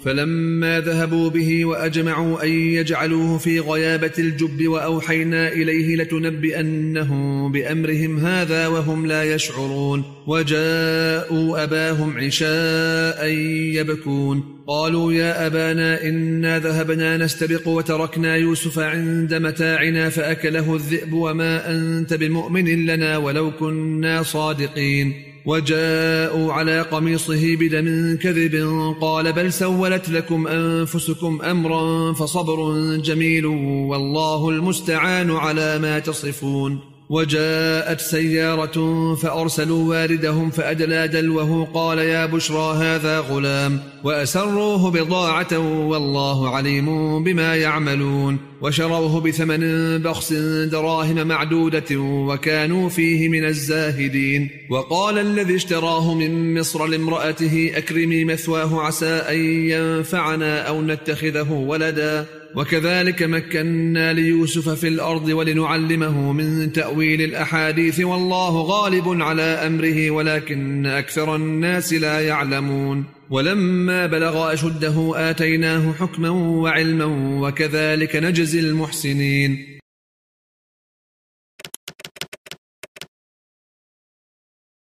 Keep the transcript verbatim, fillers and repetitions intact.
فلما ذهبوا به وأجمعوا أن يجعلوه في غيابة الجب وأوحينا إليه لتنبئنه بأمرهم هذا وهم لا يشعرون. وجاءوا أباهم عشاء يبكون قالوا يا أبانا إنا ذهبنا نستبق وتركنا يوسف عند متاعنا فأكله الذئب وما أنت بمؤمن لنا ولو كنا صادقين. وجاءوا على قميصه بدم كذب قال بل سولت لكم أنفسكم أمرا فصبر جميل والله المستعان على ما تصفون. وجاءت سيارة فأرسلوا واردهم فأدلى دلوه قال يا بشرى هذا غلام وأسروه بضاعة والله عليم بما يعملون. وشروه بثمن بخس دراهم معدودة وكانوا فيه من الزاهدين. وقال الذي اشتراه من مصر لامرأته أكرمي مثواه عسى أن ينفعنا أو نتخذه ولدا وكذلك مكنا ليوسف في الأرض ولنعلمه من تأويل الأحاديث والله غالب على أمره ولكن أكثر الناس لا يعلمون. ولما بلغ أشده آتيناه حكما وعلما وكذلك نجزي المحسنين.